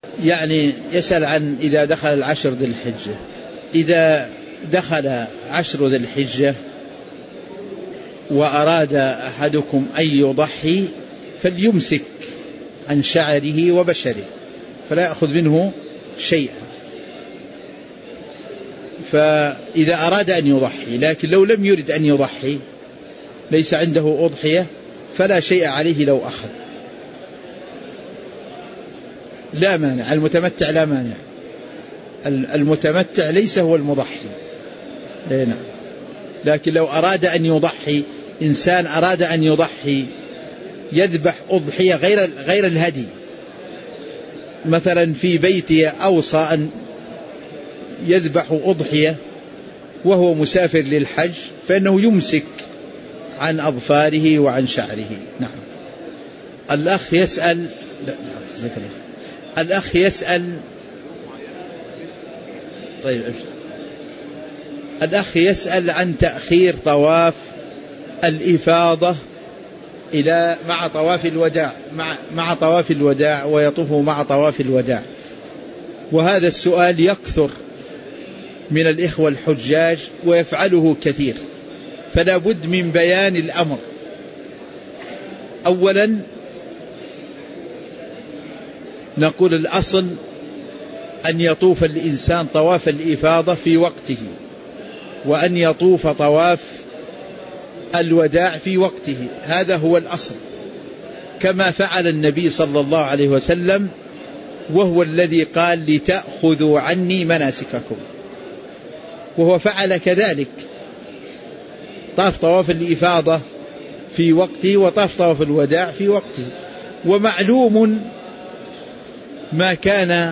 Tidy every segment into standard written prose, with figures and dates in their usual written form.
يعني يسأل عن إذا دخل العشر ذي الحجة. إذا دخل عشر ذي الحجة وأراد أحدكم أن يضحي فليمسك عن شعره وبشره فلا يأخذ منه شيئا. فإذا أراد أن يضحي، لكن لو لم يرد أن يضحي ليس عنده أضحية فلا شيء عليه لو أخذ، لا مانع. المتمتع لا مانع، المتمتع ليس هو المضحي. نعم. لكن لو أراد أن يضحي، إنسان أراد أن يضحي يذبح أضحية غير الهدي، مثلا في بيته أوصى أن يذبح أضحية وهو مسافر للحج فإنه يمسك عن أظفاره وعن شعره. نعم. الأخ يسأل طيب الأخ يسأل عن تأخير طواف الإفاضة مع طواف الوداع ويطوف مع طواف الوداع. وهذا السؤال يكثر من الإخوة الحجاج ويفعله كثير، فلا بد من بيان الأمر. أولا نقول الأصل أن يطوف الإنسان طواف الإفاضة في وقته، وأن يطوف طواف الوداع في وقته، هذا هو الأصل، كما فعل النبي صلى الله عليه وسلم، وهو الذي قال لتأخذوا عني مناسككم، وهو فعل كذلك، طاف طواف الإفاضة في وقته وطاف طواف الوداع في وقته. ومعلوم ما كان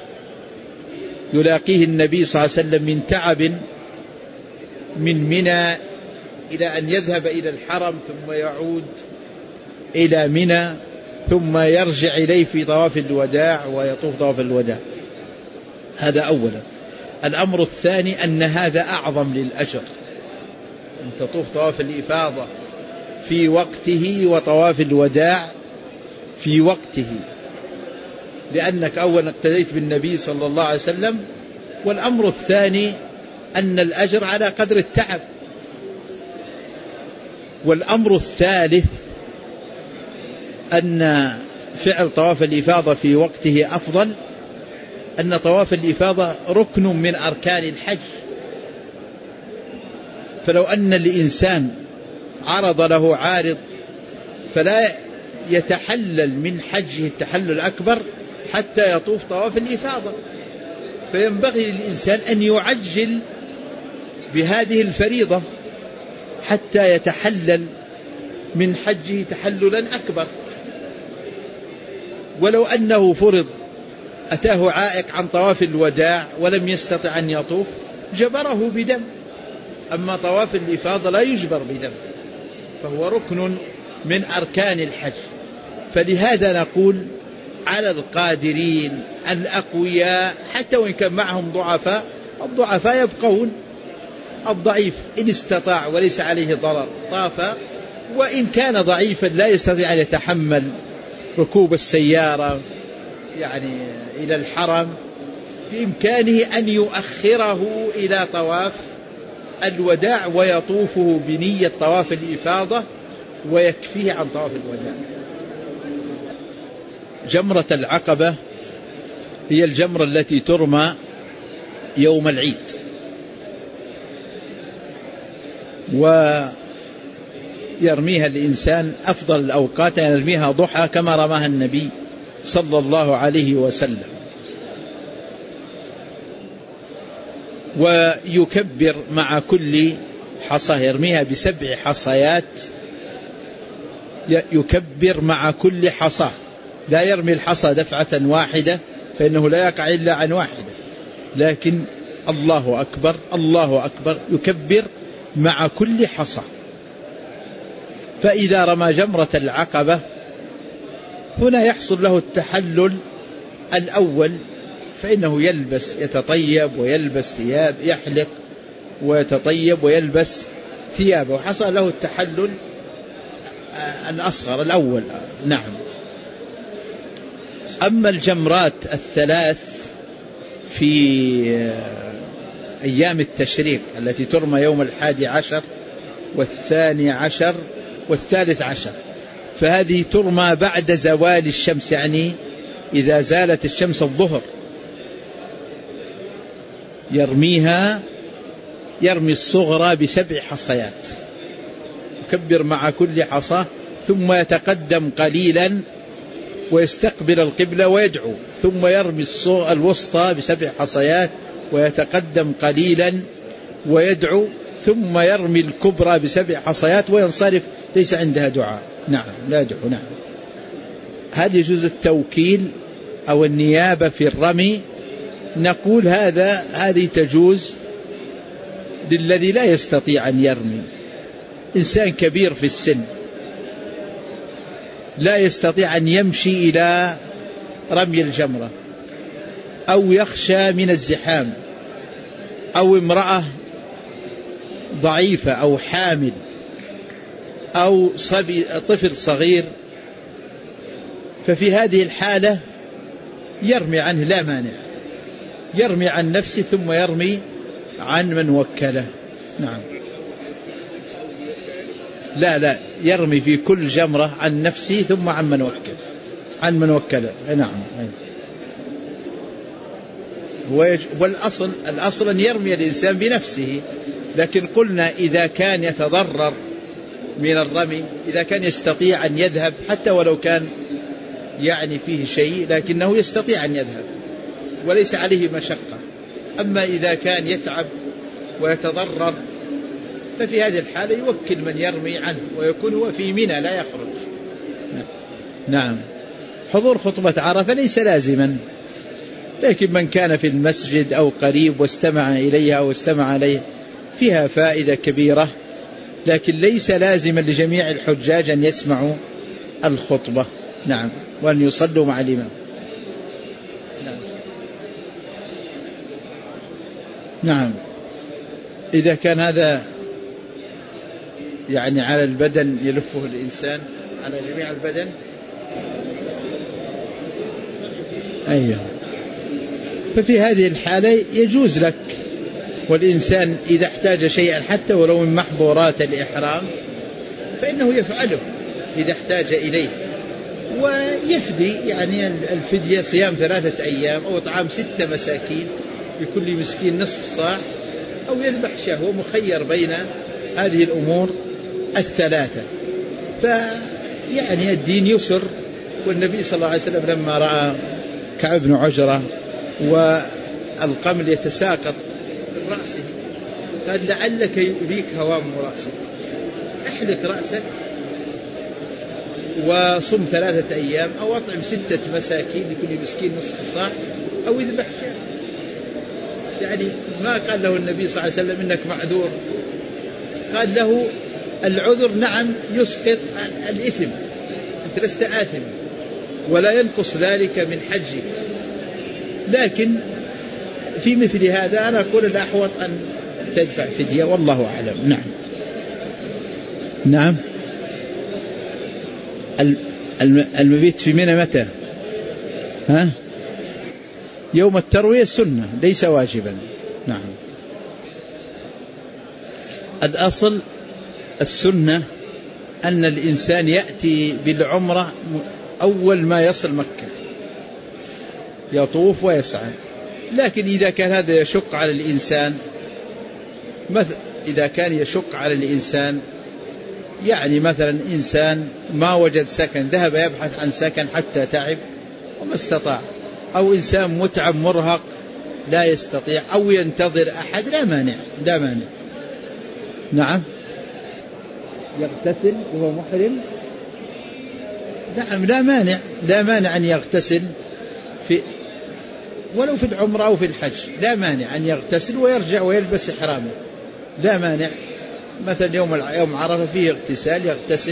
يلاقيه النبي صلى الله عليه وسلم من تعب من منى إلى أن يذهب إلى الحرم ثم يعود إلى منى ثم يرجع إليه في طواف الوداع ويطوف طواف الوداع. هذا أولا. الأمر الثاني أن هذا أعظم للأجر، أن تطوف طواف الإفاضة في وقته وطواف الوداع في وقته، لأنك أولا اقتديت بالنبي صلى الله عليه وسلم، والأمر الثاني أن الأجر على قدر التعب. والأمر الثالث أن فعل طواف الإفاضة في وقته أفضل، أن طواف الإفاضة ركن من أركان الحج، فلو أن الإنسان عرض له عارض فلا يتحلل من حجه التحلل الأكبر حتى يطوف طواف الإفاضة، فينبغي للإنسان أن يعجل بهذه الفريضة حتى يتحلل من حجه تحللا أكبر. ولو أنه فرض أتاه عائق عن طواف الوداع ولم يستطع أن يطوف جبره بدم، أما طواف الإفاضة لا يجبر بدم، فهو ركن من أركان الحج. فلهذا نقول على القادرين الأقوياء حتى وإن كان معهم ضعفاء، الضعفاء يبقون، الضعيف إن استطاع وليس عليه ضرر طاف، وإن كان ضعيفا لا يستطيع أن يتحمل ركوب السيارة يعني إلى الحرم، بإمكانه أن يؤخره إلى طواف الوداع ويطوفه بنية طواف الإفاضة ويكفيه عن طواف الوداع. جمرة العقبة هي الجمرة التي ترمى يوم العيد، ويرميها الإنسان أفضل الأوقات أن يرميها ضحى كما رماها النبي صلى الله عليه وسلم. ويكبر مع كل حصى، يرميها ب7 حصيات، يكبر مع كل حصى، لا يرمي الحصى دفعة واحدة فإنه لا يقع إلا عن واحدة، لكن الله أكبر الله أكبر، يكبر مع كل حصى. فإذا رمى جمرة العقبة هنا يحصل له التحلل الأول، فإنه يتطيب ويلبس ثياب، يحلق ويتطيب ويلبس ثيابه، وحصل له التحلل الأصغر الأول. نعم. أما الجمرات الثلاث في أيام التشريق التي ترمى يوم 11 و12 و13، فهذه ترمى بعد زوال الشمس، يعني إذا زالت الشمس الظهر يرمي الصغرى ب7 حصيات، يكبر مع كل حصى، ثم يتقدم قليلا ويستقبل القبلة ويدعو، ثم يرمي الوسطى ب7 حصيات ويتقدم قليلا ويدعو، ثم يرمي الكبرى ب7 حصيات وينصرف، ليس عندها دعاء. نعم، لا دعو. نعم، هل يجوز التوكيل أو النيابة في الرمي؟ نقول هذه تجوز للذي لا يستطيع أن يرمي، إنسان كبير في السن لا يستطيع أن يمشي إلى رمي الجمرة، أو يخشى من الزحام، أو امرأة ضعيفة أو حامل، أو طفل صغير، ففي هذه الحالة يرمي عنه لا مانع، يرمي عن نفسه ثم يرمي عن من وكله. نعم، لا يرمي في كل جمرة عن نفسه ثم عن من وكله. نعم، والأصل أن يرمي الإنسان بنفسه، لكن قلنا إذا كان يتضرر من الرمي، إذا كان يستطيع أن يذهب حتى ولو كان يعني فيه شيء، لكنه يستطيع أن يذهب وليس عليه مشقة. أما إذا كان يتعب ويتضرر ففي هذه الحالة يوكل من يرمي عنه، ويكون هو في منى لا يخرج. نعم، حضور خطبة عرفة ليس لازما، لكن من كان في المسجد أو قريب واستمع إليها أو استمع عليه فيها فائدة كبيرة، لكن ليس لازما لجميع الحجاج أن يسمعوا الخطبة. نعم، وأن يصلوا مع الإمام. نعم، إذا كان هذا يعني على البدن يلفه الإنسان على جميع البدن، أيوه، ففي هذه الحالة يجوز لك، والإنسان إذا احتاج شيئا حتى ولو من محظورات الإحرام فإنه يفعله إذا احتاج إليه، ويفدي يعني الفدية صيام 3 أيام أو إطعام 6 مساكين، لكل مسكين نصف صاع، أو يذبح شهوة، مخير بين هذه الأمور الثلاثة. فيعني الدين يسر، والنبي صلى الله عليه وسلم لما رأى كعب بن عجرة والقمل يتساقط من رأسه قال لعلك يؤذيك هوام رأسك، احلق رأسك وصم 3 أيام، أو أطعم 6 مساكين لكل مسكين نصف صاع، أو يذبح شهوة. يعني ما قال له النبي صلى الله عليه وسلم إنك معذور، قال له العذر نعم يسقط الإثم، أنت لست آثم ولا ينقص ذلك من حجك، لكن في مثل هذا أنا أقول الأحوط أن تدفع فدية، والله أعلم. نعم. نعم، المبيت في منى متى؟ يوم التروية سنة ليس واجبا. نعم، الأصل السنة أن الإنسان يأتي بالعمرة أول ما يصل مكة، يطوف ويسعى. لكن إذا كان هذا يشق على الإنسان، إذا كان يشق على الإنسان يعني مثلا إنسان ما وجد سكن، ذهب يبحث عن سكن حتى تعب وما استطاع، أو إنسان متعب مرهق لا يستطيع، أو ينتظر أحد، لا مانع. نعم، يغتسل وهو محرم. نعم، لا مانع أن يغتسل ولو في العمرة أو في الحج، لا مانع أن يغتسل ويرجع ويلبس إحرامه، لا مانع. مثلا يوم عرفة فيه اغتسال، يغتسل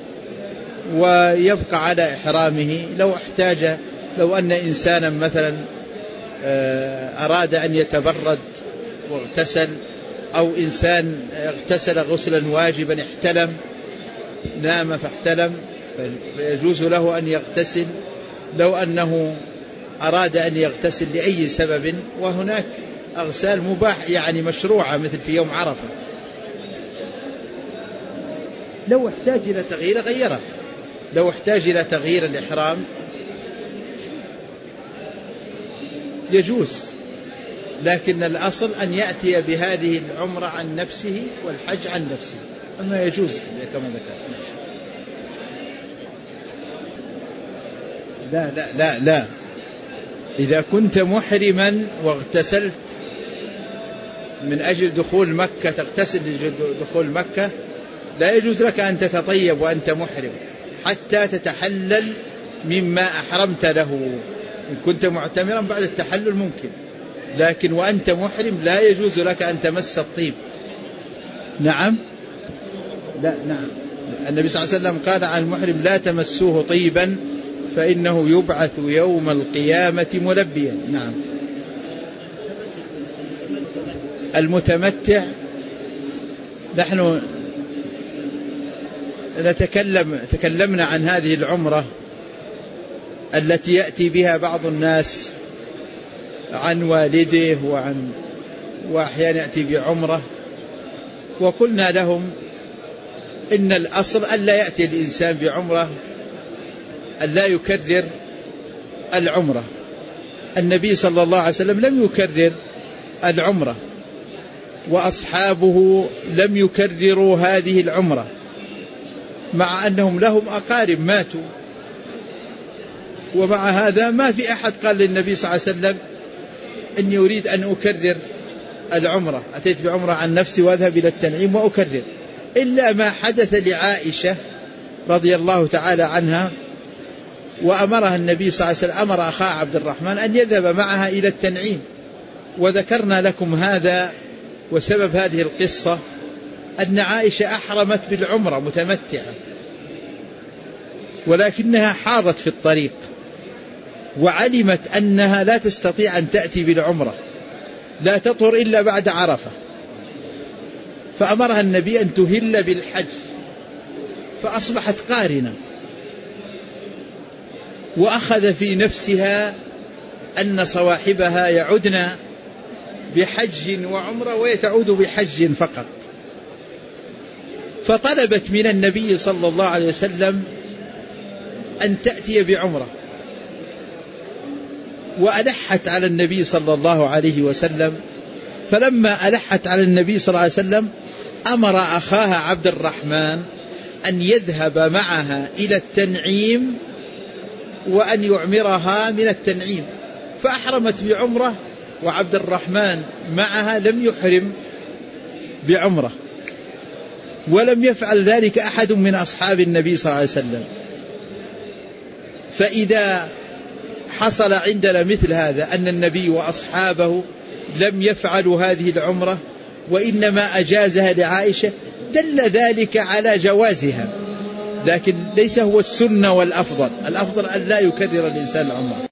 ويبقى على إحرامه. لو احتاج، لو أن إنسانا مثلا أراد أن يتبرد واغتسل، أو إنسان اغتسل غسلا واجبا، احتلم، نام فاحتلم، فيجوز له أن يغتسل لو أنه أراد أن يغتسل لأي سبب، وهناك أغسال مباح يعني مشروعة مثل في يوم عرفة، لو احتاج إلى تغيير غيره، لو احتاج إلى تغيير الإحرام يجوز، لكن الأصل أن يأتي بهذه العمرة عن نفسه والحج عن نفسه، أما يجوز كما ذكرت. لا لا لا لا، إذا كنت محرما واغتسلت من أجل دخول مكة، تغتسل لدخول مكة، لا يجوز لك أن تتطيب وأنت محرم حتى تتحلل مما أحرمت له. إن كنت معتمرا بعد التحلل ممكن، لكن وأنت محرم لا يجوز لك أن تمس الطيب. نعم، لا نعم، النبي صلى الله عليه وسلم قال عن المحرم لا تمسوه طيبا فإنه يبعث يوم القيامة ملبيا. نعم. المتمتع نحن تكلمنا عن هذه العمرة التي يأتي بها بعض الناس عن والده وأحيانا يأتي بعمرة، وقلنا لهم إن الأصل ألا يأتي الإنسان بعمرة، ألا يكرر العمرة. النبي صلى الله عليه وسلم لم يكرر العمرة، وأصحابه لم يكرروا هذه العمرة، مع أنهم لهم أقارب ماتوا، ومع هذا ما في أحد قال للنبي صلى الله عليه وسلم إني أريد أن أكرر العمرة، أتيت بعمرة عن نفسي وأذهب إلى التنعيم وأكرر، إلا ما حدث لعائشة رضي الله تعالى عنها، وأمرها النبي صلى الله عليه وسلم، أمر أخاه عبد الرحمن أن يذهب معها إلى التنعيم، وذكرنا لكم هذا. وسبب هذه القصة أن عائشة أحرمت بالعمرة متمتعة، ولكنها حاضت في الطريق وعلمت أنها لا تستطيع أن تأتي بالعمرة، لا تطهر إلا بعد عرفة، فأمرها النبي أن تهل بالحج، فأصبحت قارنة، وأخذ في نفسها أن صواحبها يعدن بحج وعمرة ويتعود بحج فقط، فطلبت من النبي صلى الله عليه وسلم أن تأتي بعمرة، وألحت على النبي صلى الله عليه وسلم. فلما ألحت على النبي صلى الله عليه وسلم أمر أخاها عبد الرحمن أن يذهب معها إلى التنعيم وأن يعمرها من التنعيم، فأحرمت بعمرة، وعبد الرحمن معها لم يحرم بعمرة، ولم يفعل ذلك أحد من أصحاب النبي صلى الله عليه وسلم. فإذا حصل عندنا مثل هذا أن النبي وأصحابه لم يفعلوا هذه العمرة وإنما أجازها لعائشة، دل ذلك على جوازها، لكن ليس هو السنة والأفضل. الأفضل أن لا يكرر الإنسان العمرة.